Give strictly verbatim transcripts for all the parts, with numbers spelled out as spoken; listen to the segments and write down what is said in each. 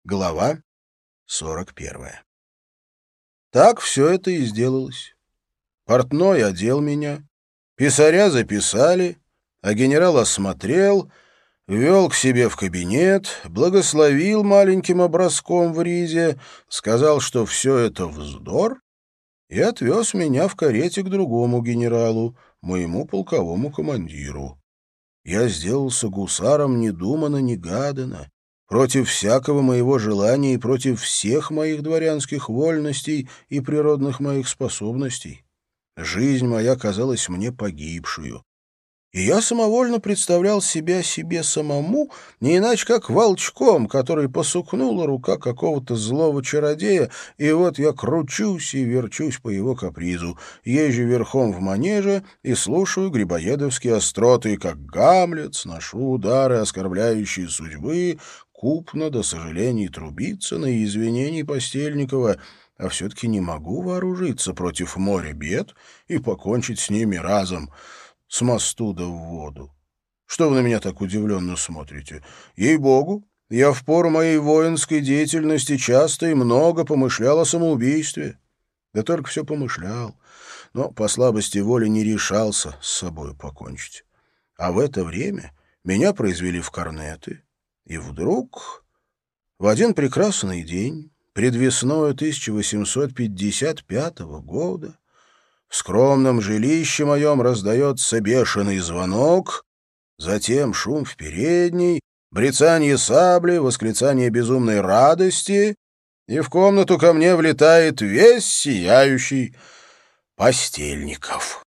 Глава сорок первая. Так все это и сделалось. Портной одел меня, писаря записали, а генерал осмотрел, ввел к себе в кабинет, благословил маленьким образком в ризе, сказал, что все это вздор, и отвез меня в карете к другому генералу, моему полковому командиру. Я сделался гусаром недуманно-негаданно, против всякого моего желания и против всех моих дворянских вольностей и природных моих способностей. Жизнь моя казалась мне погибшую. И я самовольно представлял себя себе самому, не иначе как волчком, который посукнула рука какого-то злого чародея, и вот я кручусь и верчусь по его капризу, езжу верхом в манеже и слушаю грибоедовские остроты, как Гамлет, сношу удары, оскорбляющие судьбы, купно до сожалений Трубицына и извинений Постельникова, а все-таки не могу вооружиться против моря бед и покончить с ними разом, с мосту да в воду. Что вы на меня так удивленно смотрите? Ей-богу, я в пору моей воинской деятельности часто и много помышлял о самоубийстве. Да только все помышлял, но по слабости воли не решался с собой покончить. А в это время меня произвели в корнеты, и вдруг в один прекрасный день, предвесною тысяча восемьсот пятьдесят пятого года, в скромном жилище моем раздается бешеный звонок, затем шум в передней, брецанье сабли, восклицание безумной радости, и в комнату ко мне влетает весь сияющий Постельников.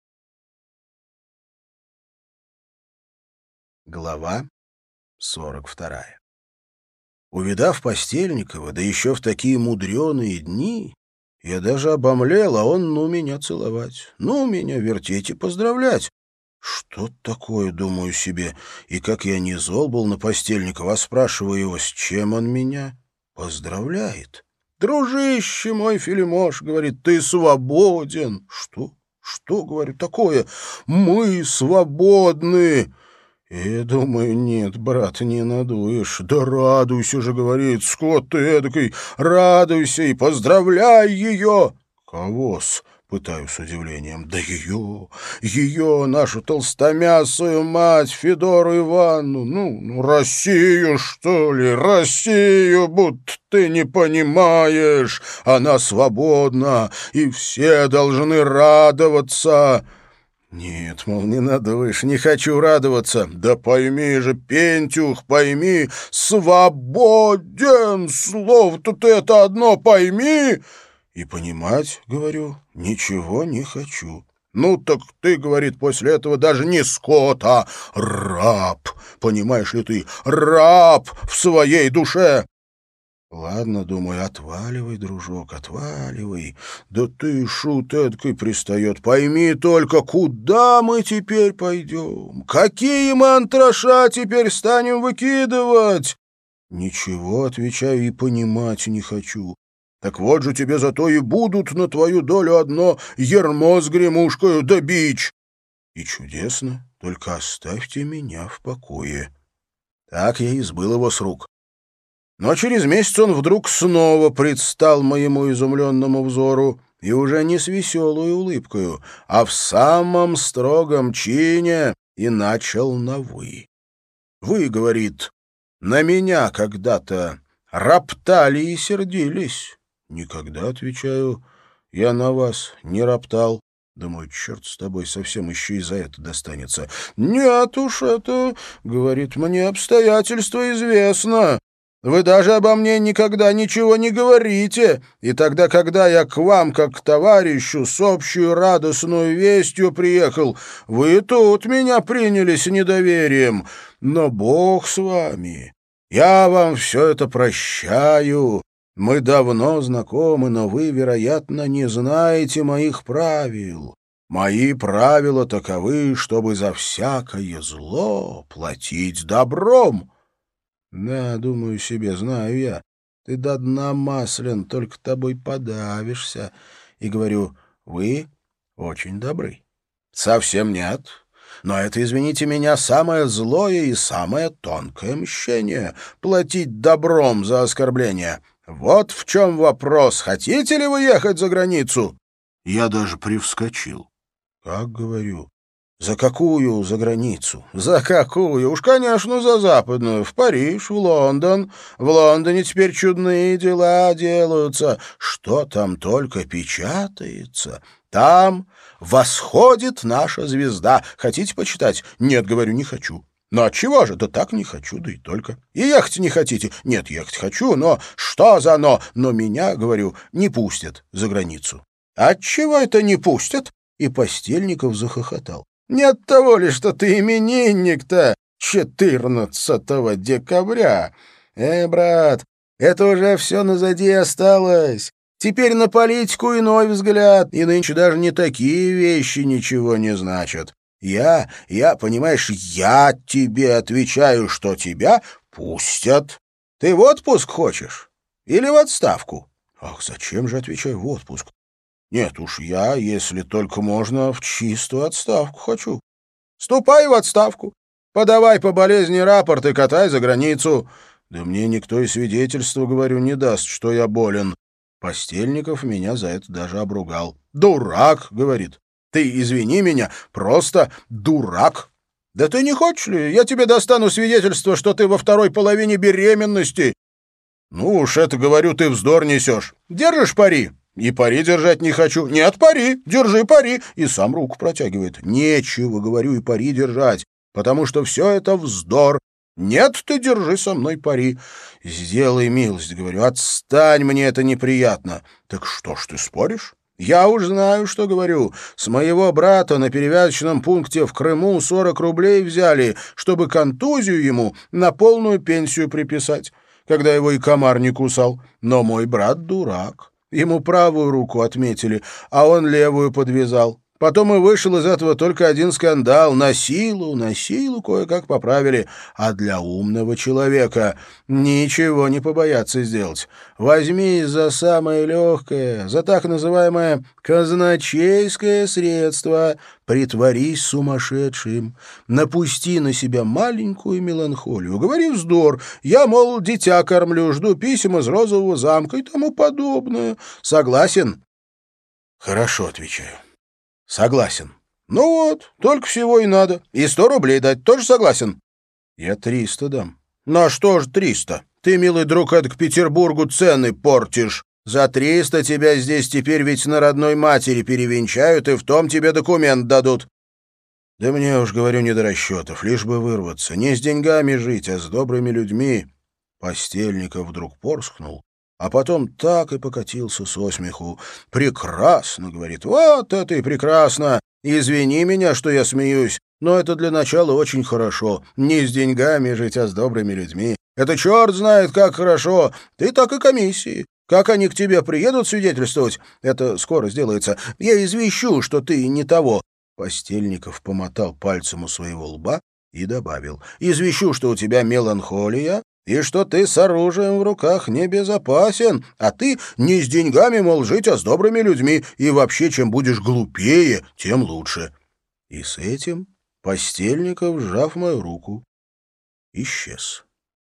Глава сорок вторая. Увидав Постельникова, да еще в такие мудреные дни, я даже обомлел, а он ну меня целовать, ну меня вертеть и поздравлять. Что такое, думаю себе, и как я не зол был на Постельникова, спрашиваю его, с чем он меня поздравляет. «Дружище мой, Филимош, — говорит, — ты свободен». «Что? Что, — говорю, — такое? Мы свободны». Я думаю, нет, брат, не надуешь. Да радуйся же, говорит, скот ты эдакой, радуйся и поздравляй ее. Кого-с? Пытаю с удивлением. Да ее, ее, нашу толстомясую мать, Федору Ивановну. Ну, ну, Россию, что ли, Россию, будто ты не понимаешь. Она свободна, и все должны радоваться. «Нет, мол, не надуешь, не хочу радоваться». «Да пойми же, Пентюх, пойми, свободен, слово-то ты это одно пойми». «И понимать, — говорю, — ничего не хочу». «Ну так ты, — говорит, — после этого даже не скот, а раб, понимаешь ли ты, раб в своей душе». «Ладно, — думаю, — отваливай, дружок, отваливай. Да ты, шут эдакой, пристает. Пойми только, куда мы теперь пойдем? Какие мы антраша теперь станем выкидывать?» «Ничего, — отвечаю, — и понимать не хочу. Так вот же тебе зато и будут на твою долю одно ярмо с гремушкою да бич. И чудесно, только оставьте меня в покое». Так я и сбыл его с рук. Но через месяц он вдруг снова предстал моему изумленному взору, и уже не с веселой улыбкою, а в самом строгом чине, и начал на «вы». «Вы, — говорит, — на меня когда-то роптали и сердились». «Никогда, — отвечаю, — я на вас не роптал». Думаю, черт с тобой, совсем еще и за это достанется. «Нет уж это, — говорит, — мне обстоятельство известно. Вы даже обо мне никогда ничего не говорите, и тогда, когда я к вам, как к товарищу, с общей радостной вестью приехал, вы тут меня приняли с недоверием. Но Бог с вами, я вам все это прощаю. Мы давно знакомы, но вы, вероятно, не знаете моих правил. Мои правила таковы, чтобы за всякое зло платить добром». «Да, думаю себе, знаю я. Ты до дна маслен, только тобой подавишься». И говорю, «Вы очень добры». «Совсем нет. Но это, извините меня, самое злое и самое тонкое мщение — платить добром за оскорбление. Вот в чем вопрос. Хотите ли вы ехать за границу?» Я даже привскочил. «Как, говорю, за какую за границу? За какую? Уж, конечно, за западную. В Париж, в Лондон. В Лондоне теперь чудные дела делаются. Что там только печатается. Там восходит наша звезда. Хотите почитать? Нет, говорю, не хочу. Но отчего же? Да так не хочу, да и только. И ехать не хотите? Нет, ехать хочу, но что за но? Но меня, говорю, не пустят за границу. Отчего это не пустят? И Постельников захохотал. Не от того ли, что ты именинник-то четырнадцатого декабря? Э, брат, это уже все назади осталось. Теперь на политику иной взгляд, и нынче даже не такие вещи ничего не значат. Я, я, понимаешь, я тебе отвечаю, что тебя пустят. Ты в отпуск хочешь? Или в отставку? Ах, зачем же, отвечаю, в отпуск? Нет уж, я, если только можно, в чистую отставку хочу. Ступай в отставку, подавай по болезни рапорт и катай за границу. Да мне никто и свидетельства, говорю, не даст, что я болен. Постельников меня за это даже обругал. «Дурак», — говорит. «Ты извини меня, просто дурак». «Да ты не хочешь ли? Я тебе достану свидетельство, что ты во второй половине беременности». «Ну уж это, говорю, ты вздор несешь. Держишь пари?» «И пари держать не хочу». «Нет, пари, держи пари». И сам руку протягивает. «Нечего, говорю, и пари держать, потому что все это вздор. Нет, ты держи со мной пари. Сделай милость, говорю, отстань, мне это неприятно». «Так что ж ты споришь?» «Я уж знаю, что говорю. С моего брата на перевязочном пункте в Крыму сорок рублей взяли, чтобы контузию ему на полную пенсию приписать, когда его и комар не кусал. Но мой брат дурак. Ему правую руку отметили, а он левую подвязал. Потом и вышел из этого только один скандал. На силу, на силу кое-как поправили. А для умного человека ничего не побояться сделать. Возьми за самое легкое, за так называемое казначейское средство. Притворись сумасшедшим. Напусти на себя маленькую меланхолию. Говори вздор. Я, мол, дитя кормлю, жду писем из розового замка и тому подобное. Согласен? Хорошо, отвечаю. Согласен. Ну вот, только всего и надо. И сто рублей дать, тоже согласен? Я триста дам. На что ж триста? Ты, милый друг, это к Петербургу цены портишь. За триста тебя здесь теперь ведь на родной матери перевенчают, и в том тебе документ дадут. Да мне уж, говорю, не до расчетов, лишь бы вырваться. Не с деньгами жить, а с добрыми людьми. Постельников вдруг порскнул, а потом так и покатился со смеху. «Прекрасно», — говорит, — «вот это и прекрасно. Извини меня, что я смеюсь, но это для начала очень хорошо. Не с деньгами жить, а с добрыми людьми. Это черт знает, как хорошо. Ты так и комиссии. Как они к тебе приедут свидетельствовать, это скоро сделается. Я извещу, что ты не того». Постельников помотал пальцем у своего лба и добавил: «Извещу, что у тебя меланхолия, и что ты с оружием в руках небезопасен, а ты не с деньгами, мол, жить, а с добрыми людьми, и вообще, чем будешь глупее, тем лучше». И с этим Постельников, сжав мою руку, исчез.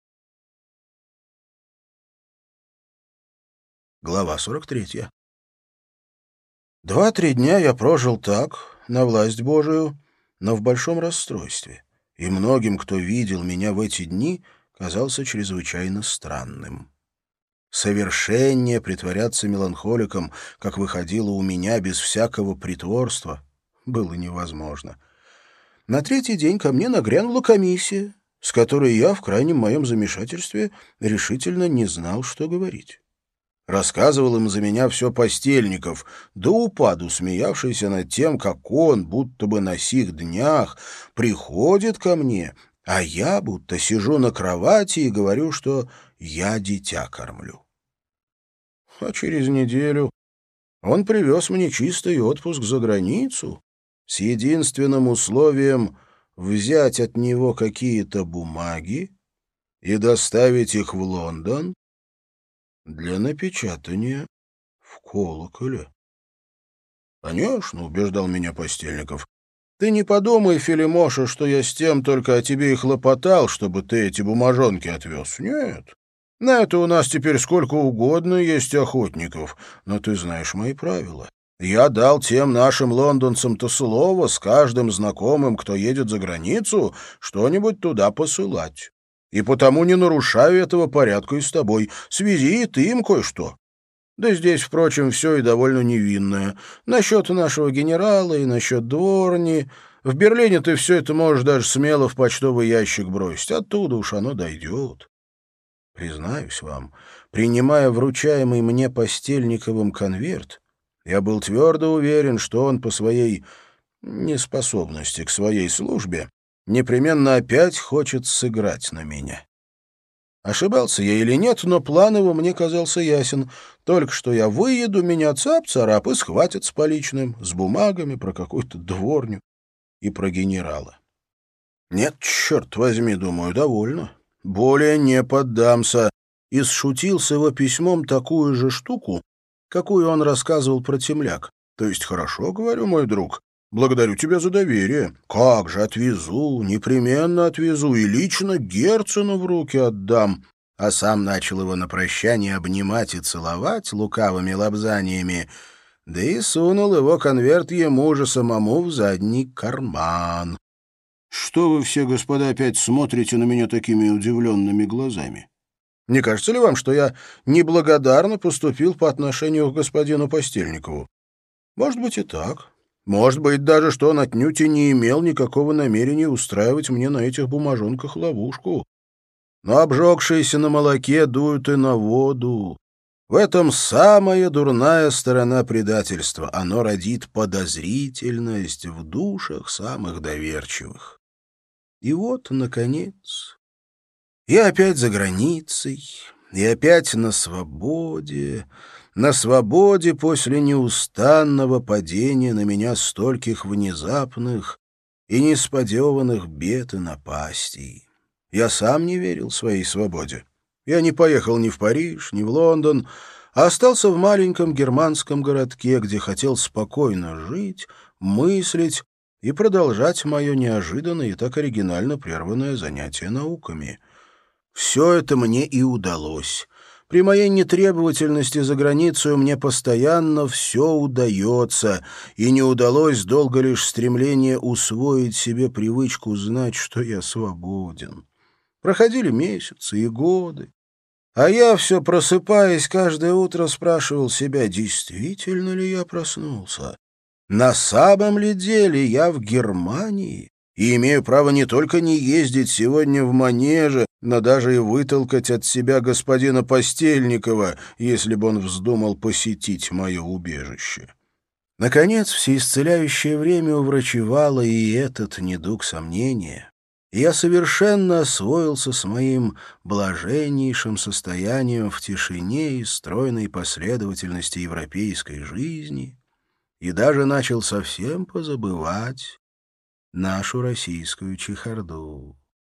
Глава сорок третья. Два-три дня я прожил так, на власть Божию, но в большом расстройстве, и многим, кто видел меня в эти дни, казался чрезвычайно странным. Совершеннее притворяться меланхоликом, как выходило у меня без всякого притворства, было невозможно. На третий день ко мне нагрянула комиссия, с которой я в крайнем моем замешательстве решительно не знал, что говорить. Рассказывал им за меня все Постельников, до упаду смеявшийся над тем, как он, будто бы на сих днях, приходит ко мне, а я будто сижу на кровати и говорю, что я дитя кормлю. А через неделю он привез мне чистый отпуск за границу с единственным условием взять от него какие-то бумаги и доставить их в Лондон для напечатания в «Колоколе». «Конечно», — убеждал меня Постельников, Ты не подумай, Филимоша, что я с тем только о тебе и хлопотал, чтобы ты эти бумажонки отвез. Нет. На это у нас теперь сколько угодно есть охотников, но ты знаешь мои правила. Я дал тем нашим лондонцам-то слово с каждым знакомым, кто едет за границу, что-нибудь туда посылать. И потому не нарушаю этого порядка и с тобой. Свези и ты им кое-что. Да здесь, впрочем, все и довольно невинное. Насчет нашего генерала и насчет дворни. В Берлине ты все это можешь даже смело в почтовый ящик бросить. Оттуда уж оно дойдет. Признаюсь вам, принимая вручаемый мне Постельниковым конверт, я был твердо уверен, что он по своей неспособности к своей службе непременно опять хочет сыграть на меня. Ошибался я или нет, но план его мне казался ясен. Только что я выеду, меня цап-царап и схватят с поличным, с бумагами про какую-то дворню и про генерала. Нет, черт возьми, думаю, довольно. Более не поддамся. И сшутил с его письмом такую же штуку, какую он рассказывал про темляк. То есть, хорошо, говорю, мой друг, благодарю тебя за доверие. Как же отвезу, непременно отвезу и лично Герцену в руки отдам. А сам начал его на прощание обнимать и целовать лукавыми лобзаниями, да и сунул его конверт ему же самому в задний карман. Что вы все, господа, опять смотрите на меня такими удивленными глазами? Не кажется ли вам, что я неблагодарно поступил по отношению к господину Постельникову? Может быть и так. Может быть даже, что он отнюдь и не имел никакого намерения устраивать мне на этих бумажонках ловушку. Но обжегшиеся на молоке дуют и на воду. В этом самая дурная сторона предательства. Оно родит подозрительность в душах самых доверчивых. И вот, наконец, я опять за границей, и опять на свободе, на свободе после неустанного падения на меня стольких внезапных и несподеванных бед и напастей. Я сам не верил своей свободе. Я не поехал ни в Париж, ни в Лондон, а остался в маленьком германском городке, где хотел спокойно жить, мыслить и продолжать мое неожиданно и так оригинально прерванное занятие науками. Все это мне и удалось. При моей нетребовательности за границу мне постоянно все удается, и не удалось долго лишь стремление усвоить себе привычку знать, что я свободен. Проходили месяцы и годы, а я все, просыпаясь каждое утро, спрашивал себя, действительно ли я проснулся. На самом ли деле я в Германии и имею право не только не ездить сегодня в манеже, но даже и вытолкать от себя господина Постельникова, если бы он вздумал посетить мое убежище. Наконец, всеисцеляющее время уврачевало и этот недуг сомнения, и я совершенно освоился с моим блаженнейшим состоянием в тишине и стройной последовательности европейской жизни, и даже начал совсем позабывать нашу российскую чехарду.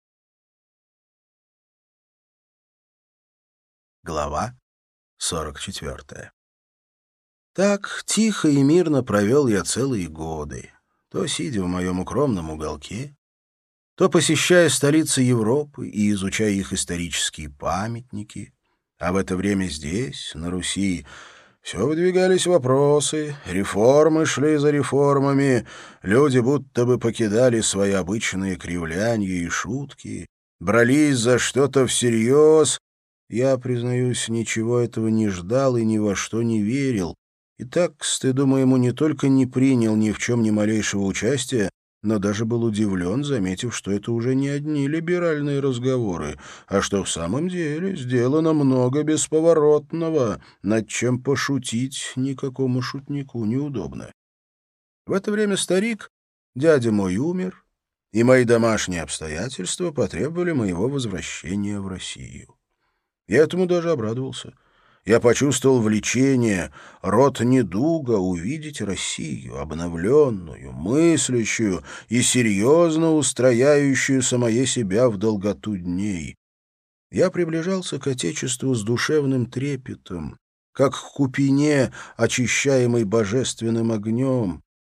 Глава сорок четвертая. Так тихо и мирно провел я целые годы, то сидя в моем укромном уголке, то посещая столицы Европы и изучая их исторические памятники, а в это время здесь, на Руси, все выдвигались вопросы, реформы шли за реформами, люди будто бы покидали свои обычные кривлянья и шутки, брались за что-то всерьез. Я, признаюсь, ничего этого не ждал и ни во что не верил, и так, к стыду моему, не только не принял ни в чем ни малейшего участия, но даже был удивлен, заметив, что это уже не одни либеральные разговоры, а что в самом деле сделано много бесповоротного, над чем пошутить никакому шутнику неудобно. В это время старик, дядя мой, умер, и мои домашние обстоятельства потребовали моего возвращения в Россию. Я этому даже обрадовался. Я почувствовал влечение, род недуга увидеть Россию, обновленную, мыслящую и серьезно устрояющую самое себя в долготу дней. Я приближался к Отечеству с душевным трепетом, как к купине, очищаемой божественным огнем,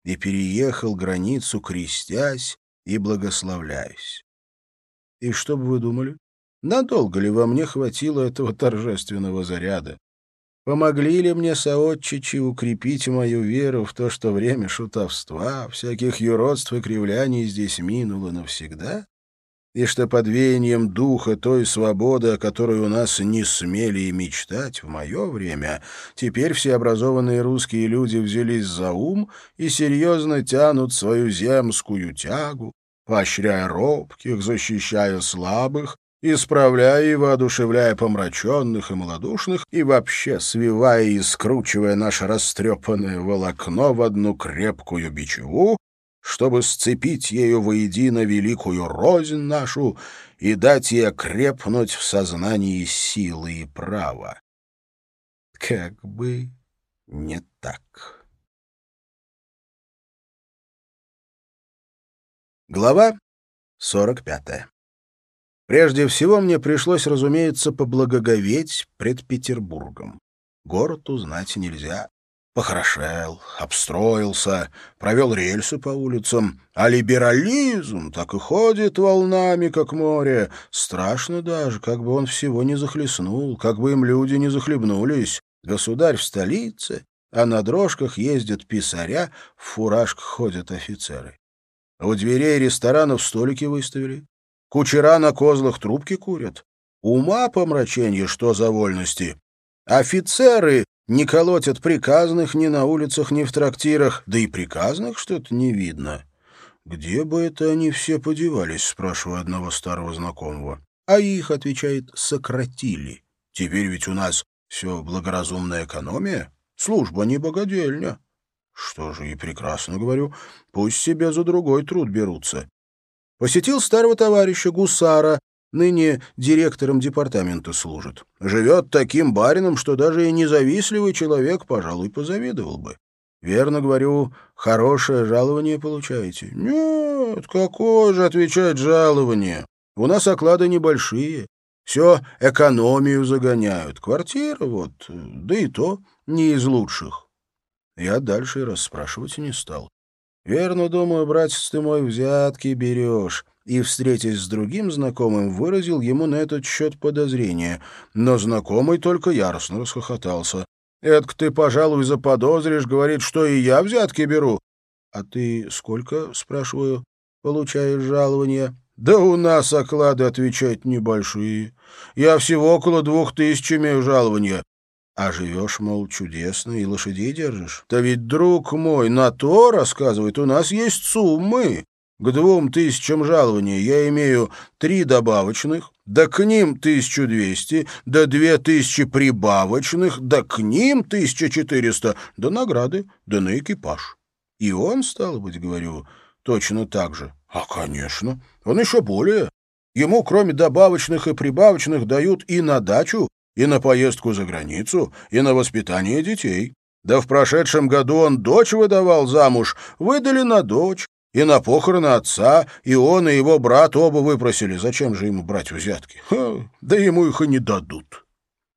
и переехал границу, крестясь и благословляясь. И что бы вы думали? Надолго ли во мне хватило этого торжественного заряда? Помогли ли мне соотчичи укрепить мою веру в то, что время шутовства, всяких юродств и кривляний здесь минуло навсегда? И что под веянием духа той свободы, о которой у нас не смели и мечтать в мое время, теперь все образованные русские люди взялись за ум и серьезно тянут свою земскую тягу, поощряя робких, защищая слабых, исправляя и воодушевляя помраченных и малодушных, и вообще свивая и скручивая наше растрепанное волокно в одну крепкую бичеву, чтобы сцепить ею воедино великую рознь нашу и дать ей окрепнуть в сознании силы и права. Как бы не так. Глава сорок пятая. Прежде всего мне пришлось, разумеется, поблагоговеть пред Петербургом. Город узнать нельзя. Похорошел, обстроился, провел рельсы по улицам, а либерализм так и ходит волнами, как море. Страшно даже, как бы он всего не захлестнул, как бы им люди не захлебнулись. Государь в столице, а на дрожках ездят писаря, в фуражках ходят офицеры. У дверей ресторанов столики выставили. Кучера на козлах трубки курят. Ума помраченье, что за вольности. Офицеры не колотят приказных ни на улицах, ни в трактирах, да и приказных что-то не видно. «Где бы это они все подевались?» — спрашиваю одного старого знакомого. А их, отвечает, сократили. Теперь ведь у нас все благоразумная экономия, служба не богадельня. Что же, и прекрасно говорю, пусть себе за другой труд берутся. Посетил старого товарища гусара, ныне директором департамента служит. Живет таким барином, что даже и независливый человек, пожалуй, позавидовал бы. Верно говорю, хорошее жалование получаете? Нет, какое же, отвечать, жалование? У нас оклады небольшие. Все экономию загоняют. Квартира вот, да и то не из лучших. Я дальше и расспрашивать не стал. Верно, думаю, братец ты мой, взятки берешь. И, встретясь с другим знакомым, выразил ему на этот счет подозрение. Но знакомый только яростно расхохотался. «Эдак ты, пожалуй, заподозришь, говорит, что и я взятки беру». «А ты сколько, — спрашиваю, — получаешь жалования?» «Да у нас оклады, — отвечать, — небольшие. Я всего около двух тысяч имею жалования». А живешь, мол, чудесно, и лошадей держишь. Да ведь, друг мой, на то, рассказывает, у нас есть суммы. К двум тысячам жалования я имею три добавочных, да к ним тысячу двести, да две тысячи прибавочных, да к ним тысяча четыреста, да награды, да на экипаж. И он, стало быть, говорю, точно так же. А, конечно, он еще более. Ему, кроме добавочных и прибавочных, дают и на дачу, и на поездку за границу, и на воспитание детей. Да в прошедшем году он дочь выдавал замуж, выдали на дочь, и на похороны отца, и он, и его брат оба выпросили. Зачем же ему брать взятки? Ха, да ему их и не дадут.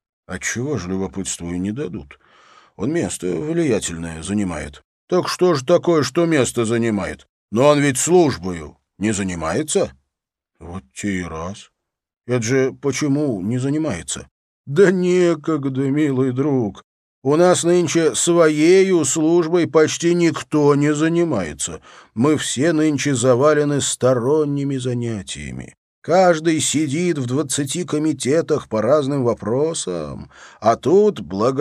Отчего же, любопытствую, не дадут? Он место влиятельное занимает. Так что же такое, что место занимает? Но он ведь службою не занимается? Вот те и раз. Это же почему не занимается? Да некогда, милый друг. У нас нынче своею службой почти никто не занимается. Мы все нынче завалены сторонними занятиями. Каждый сидит в двадцати комитетах по разным вопросам, а тут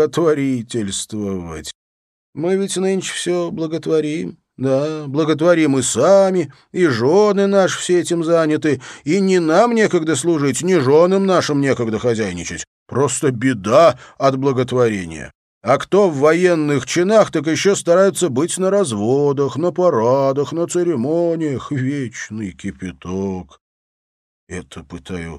благотворительствовать. Мы ведь нынче все благотворим. Да, благотворим и сами, и жены наши все этим заняты, и ни нам некогда служить, ни женам нашим некогда хозяйничать. Просто беда от благотворения. А кто в военных чинах, так еще стараются быть на разводах, на парадах, на церемониях. Вечный кипяток. Это, пытаю,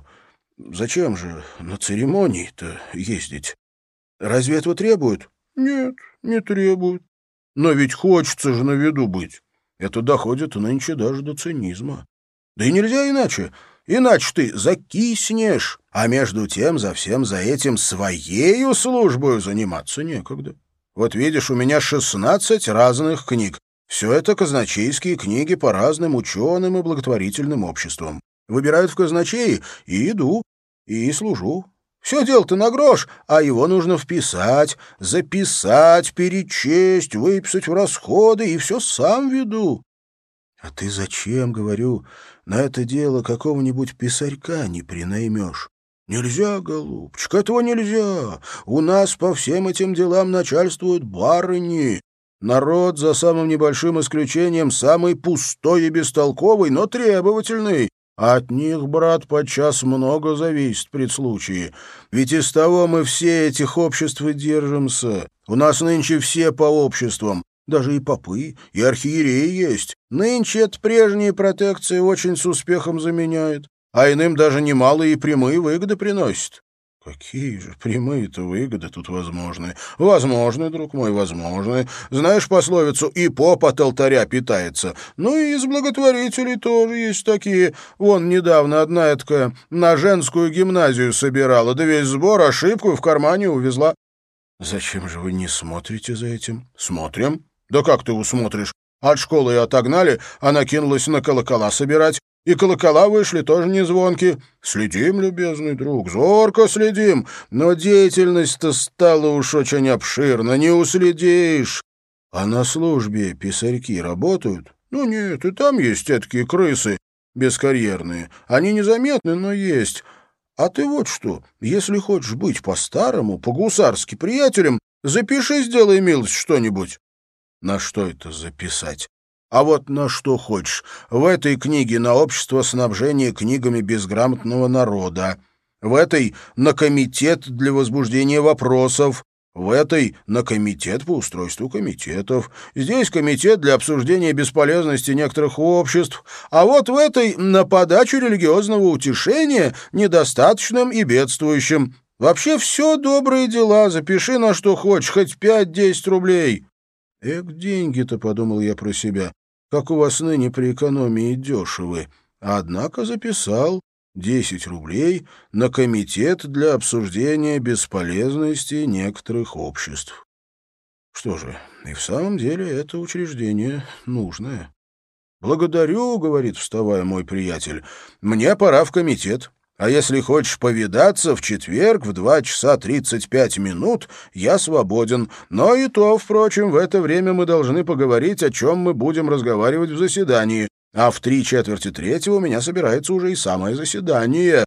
зачем же на церемонии-то ездить? Разве этого требуют? Нет, не требуют. Но ведь хочется же на виду быть. Это доходит нынче даже до цинизма. Да и нельзя иначе. Иначе ты закиснешь, а между тем за всем за этим своею службою заниматься некогда. Вот видишь, у меня шестнадцать разных книг. Все это казначейские книги по разным ученым и благотворительным обществам. Выбирают в казначеи и иду, и служу. Все дело-то на грош, а его нужно вписать, записать, перечесть, выписать в расходы, и все сам веду. А ты зачем, говорю, на это дело какого-нибудь писарька не принаймешь? Нельзя, голубчик, этого нельзя. У нас по всем этим делам начальствуют барыни. Народ, за самым небольшим исключением, самый пустой и бестолковый, но требовательный. А от них, брат, подчас много зависит при случае. Ведь из того мы все этих обществ и держимся. У нас нынче все по обществам. Даже и попы, и архиереи есть. Нынче это прежние протекции очень с успехом заменяет, а иным даже немалые и прямые выгоды приносит. Какие же прямые-то выгоды тут возможны? Возможны, друг мой, возможны. Знаешь пословицу «и поп от алтаря питается». Ну и из благотворителей тоже есть такие. Вон недавно одна такая на женскую гимназию собирала, да весь сбор ошибку в кармане увезла. Зачем же вы не смотрите за этим? Смотрим. Да как ты усмотришь? От школы ее отогнали, она кинулась на колокола собирать. И колокола вышли тоже не звонки. Следим, любезный друг, зорко следим. Но деятельность-то стала уж очень обширна, не уследишь. А на службе писарьки работают? Ну нет, и там есть такие крысы бескарьерные. Они незаметны, но есть. А ты вот что, если хочешь быть по-старому, по-гусарски приятелем, запиши, сделай милость что-нибудь. На что это записать? А вот на что хочешь. В этой книге на общество снабжения книгами безграмотного народа. В этой на комитет для возбуждения вопросов. В этой на комитет по устройству комитетов. Здесь комитет для обсуждения бесполезности некоторых обществ. А вот в этой на подачу религиозного утешения недостаточным и бедствующим. Вообще все добрые дела. Запиши на что хочешь, хоть пять-десять рублей. Эх, деньги-то, подумал я про себя, как у вас ныне при экономии дешевы. Однако записал десять рублей на комитет для обсуждения бесполезности некоторых обществ. Что же, и в самом деле это учреждение нужное. «Благодарю, — говорит, вставая мой приятель, — мне пора в комитет. А если хочешь повидаться, в четверг в два часа тридцать пять минут я свободен. Но и то, впрочем, в это время мы должны поговорить, о чем мы будем разговаривать в заседании. А в три четверти третьего у меня собирается уже и самое заседание».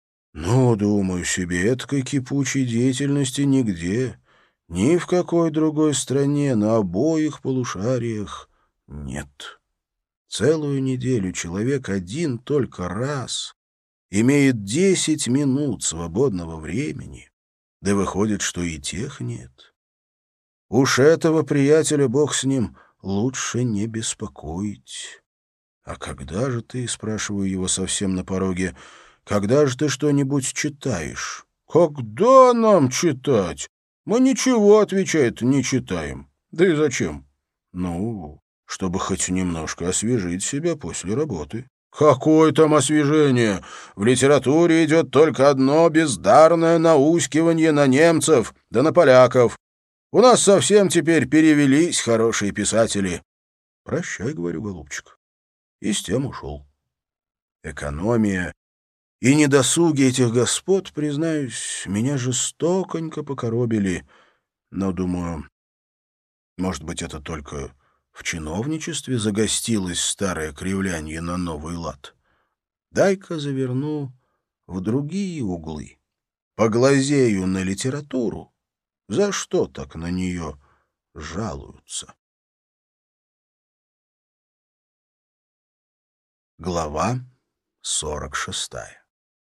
Ну, думаю себе, этой кипучей деятельности нигде, ни в какой другой стране, на обоих полушариях нет. Целую неделю человек один только раз имеет десять минут свободного времени, да выходит, что и тех нет. Уж этого приятеля, бог с ним, лучше не беспокоить. А когда же ты, спрашиваю его совсем на пороге, когда же ты что-нибудь читаешь? Когда нам читать? Мы ничего, отвечает, не читаем. Да и зачем? Ну, чтобы хоть немножко освежить себя после работы. Какое там освежение? В литературе идет только одно бездарное наускивание на немцев, да на поляков. У нас совсем теперь перевелись хорошие писатели. Прощай, говорю, голубчик. И с тем ушел. Экономия и недосуги этих господ, признаюсь, меня жестоконько покоробили. Но, думаю, может быть, это только в чиновничестве загостилось старое кривлянье на новый лад. Дай-ка заверну в другие углы, поглазею на литературу. За что так на нее жалуются? Глава сорок шестая.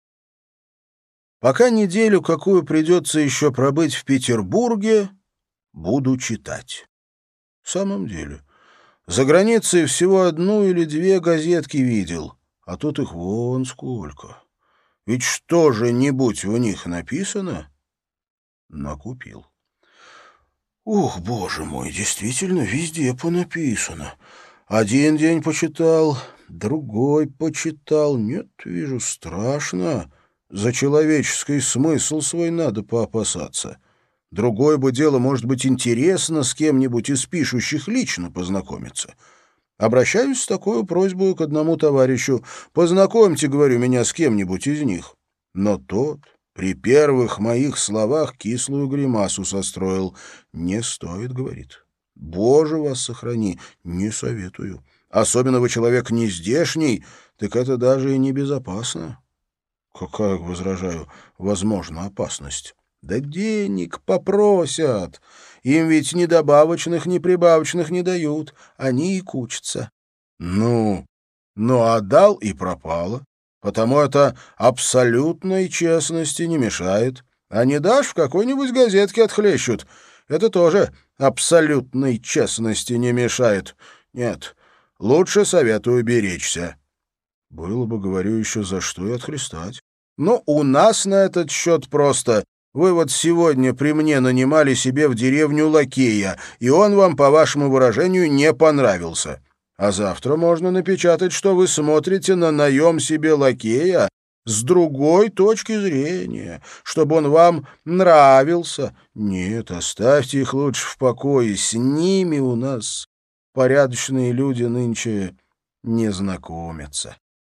Пока неделю, какую придется еще пробыть в Петербурге, буду читать. В самом деле, за границей всего одну или две газетки видел, а тут их вон сколько. Ведь что же нибудь в них написано? Накупил. Ух, боже мой, действительно, везде понаписано. Один день почитал, другой почитал. Нет, вижу, страшно. За человеческий смысл свой надо поопасаться. Другое бы дело, может быть, интересно с кем-нибудь из пишущих лично познакомиться. Обращаюсь с такой просьбой к одному товарищу. Познакомьте, говорю, меня с кем-нибудь из них. Но тот при первых моих словах кислую гримасу состроил. Не стоит, говорит. Боже вас сохрани, не советую. Особенно вы человек не здешний, так это даже и небезопасно. Какая, возражаю, возможна опасность? Да денег попросят. Им ведь ни добавочных, ни прибавочных не дают. Они и кучатся. Ну, ну, отдал и пропало. Потому это абсолютной честности не мешает. А не дашь, в какой-нибудь газетке отхлещут. Это тоже абсолютной честности не мешает. Нет, лучше советую беречься. Было бы, говорю, еще за что и отхлестать. Но у нас на этот счет просто. Вы вот сегодня при мне нанимали себе в деревню лакея, и он вам, по вашему выражению, не понравился. А завтра можно напечатать, что вы смотрите на наем себе лакея с другой точки зрения, чтобы он вам нравился. Нет, оставьте их лучше в покое. С ними у нас порядочные люди нынче не знакомятся.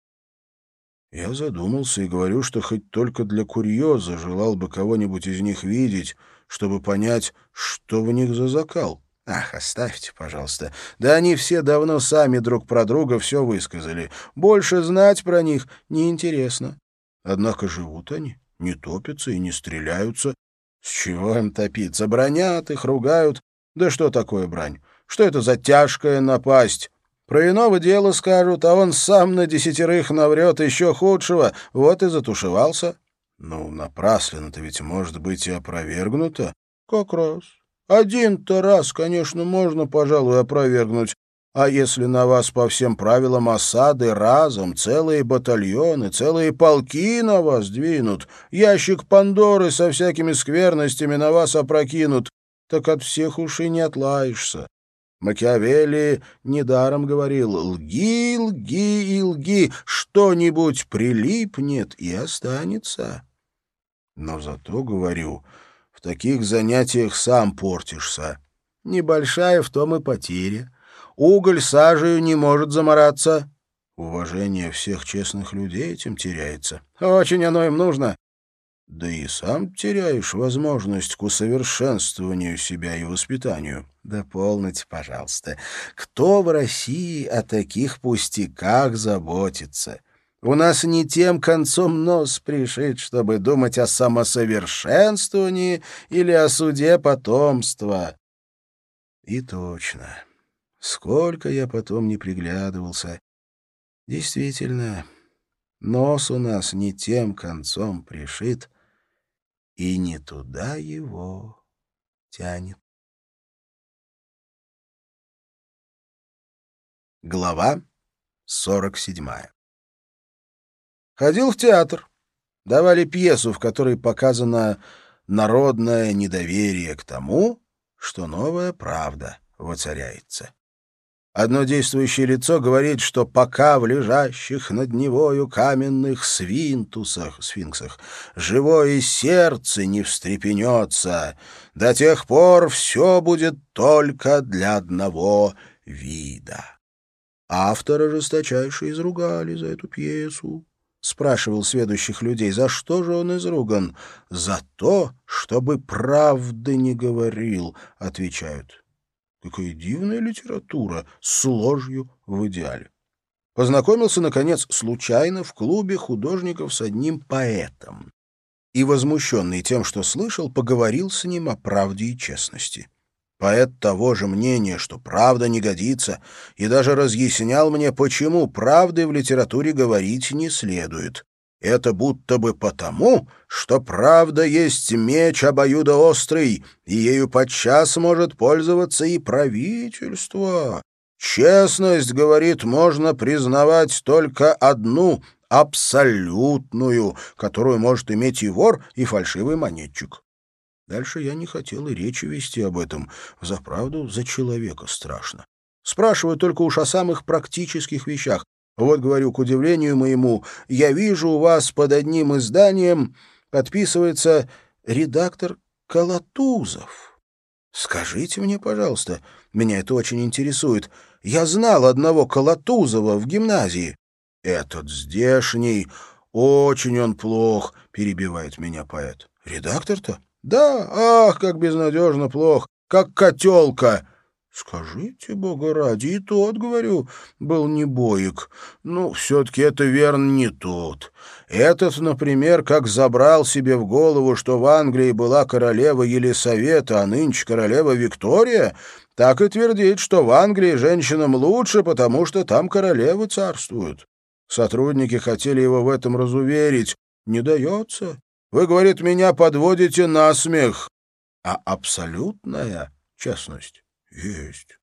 Я задумался и говорю, что хоть только для курьеза желал бы кого-нибудь из них видеть, чтобы понять, что в них за закал. Ах, оставьте, пожалуйста. Да они все давно сами друг про друга все высказали. Больше знать про них неинтересно. Однако живут они, не топятся и не стреляются. С чего им топиться? Бранят их, ругают. Да что такое брань? Что это за тяжкая напасть? Про иного дела скажут, а он сам на десятерых наврет еще худшего, вот и затушевался. Ну, напрасленно-то ведь может быть и опровергнуто. Как раз. Один-то раз, конечно, можно, пожалуй, опровергнуть. А если на вас по всем правилам осады разом, целые батальоны, целые полки на вас двинут, ящик Пандоры со всякими скверностями на вас опрокинут, так от всех уж и не отлаешься. Макиавелли недаром говорил: «Лги, лги и лги, что-нибудь прилипнет и останется». Но зато, говорю, в таких занятиях сам портишься. Небольшая в том и потеря. Уголь сажею не может замараться. Уважение всех честных людей этим теряется. Очень оно им нужно. Да и сам теряешь возможность к усовершенствованию себя и воспитанию. Да полноте, пожалуйста. Кто в России о таких пустяках заботится? У нас не тем концом нос пришит, чтобы думать о самосовершенствовании или о суде потомства. И точно. Сколько я потом не приглядывался. Действительно, нос у нас не тем концом пришит, и не туда его тянет. Глава сорок седьмая. Ходил в театр. Давали пьесу, в которой показано народное недоверие к тому, что новая правда воцаряется. Одно действующее лицо говорит, что пока в лежащих над Невою каменных свинтусах, сфинксах, живое сердце не встрепенется, до тех пор все будет только для одного вида. Автора жесточайше изругали за эту пьесу. Спрашивал сведущих людей, за что же он изруган? «За то, чтобы правды не говорил», — отвечают. Какая дивная литература с ложью в идеале. Познакомился, наконец, случайно в клубе художников с одним поэтом. И, возмущенный тем, что слышал, поговорил с ним о правде и честности. Поэт того же мнения, что правда не годится, и даже разъяснял мне, почему правды в литературе говорить не следует. Это будто бы потому, что правда есть меч обоюдоострый, и ею подчас может пользоваться и правительство. Честность, говорит, можно признавать только одну, абсолютную, которую может иметь и вор, и фальшивый монетчик. Дальше я не хотел и речи вести об этом. Взаправду за человека страшно. Спрашиваю только уж о самых практических вещах. Вот, говорю, к удивлению моему, я вижу у вас под одним изданием подписывается редактор Колотузов. Скажите мне, пожалуйста, меня это очень интересует. Я знал одного Колотузова в гимназии. Этот здешний, очень он плох, перебивает меня поэт. Редактор-то? Да, ах, как безнадежно плох, как котелка. Скажите, бога ради, и тот, говорю, был не боек. Ну, все-таки это верно не тот. Этот, например, как забрал себе в голову, что в Англии была королева Елисавета, а нынче королева Виктория, так и твердит, что в Англии женщинам лучше, потому что там королевы царствуют. Сотрудники хотели его в этом разуверить. Не дается. Вы, говорит, меня подводите на смех. А абсолютная честность есть.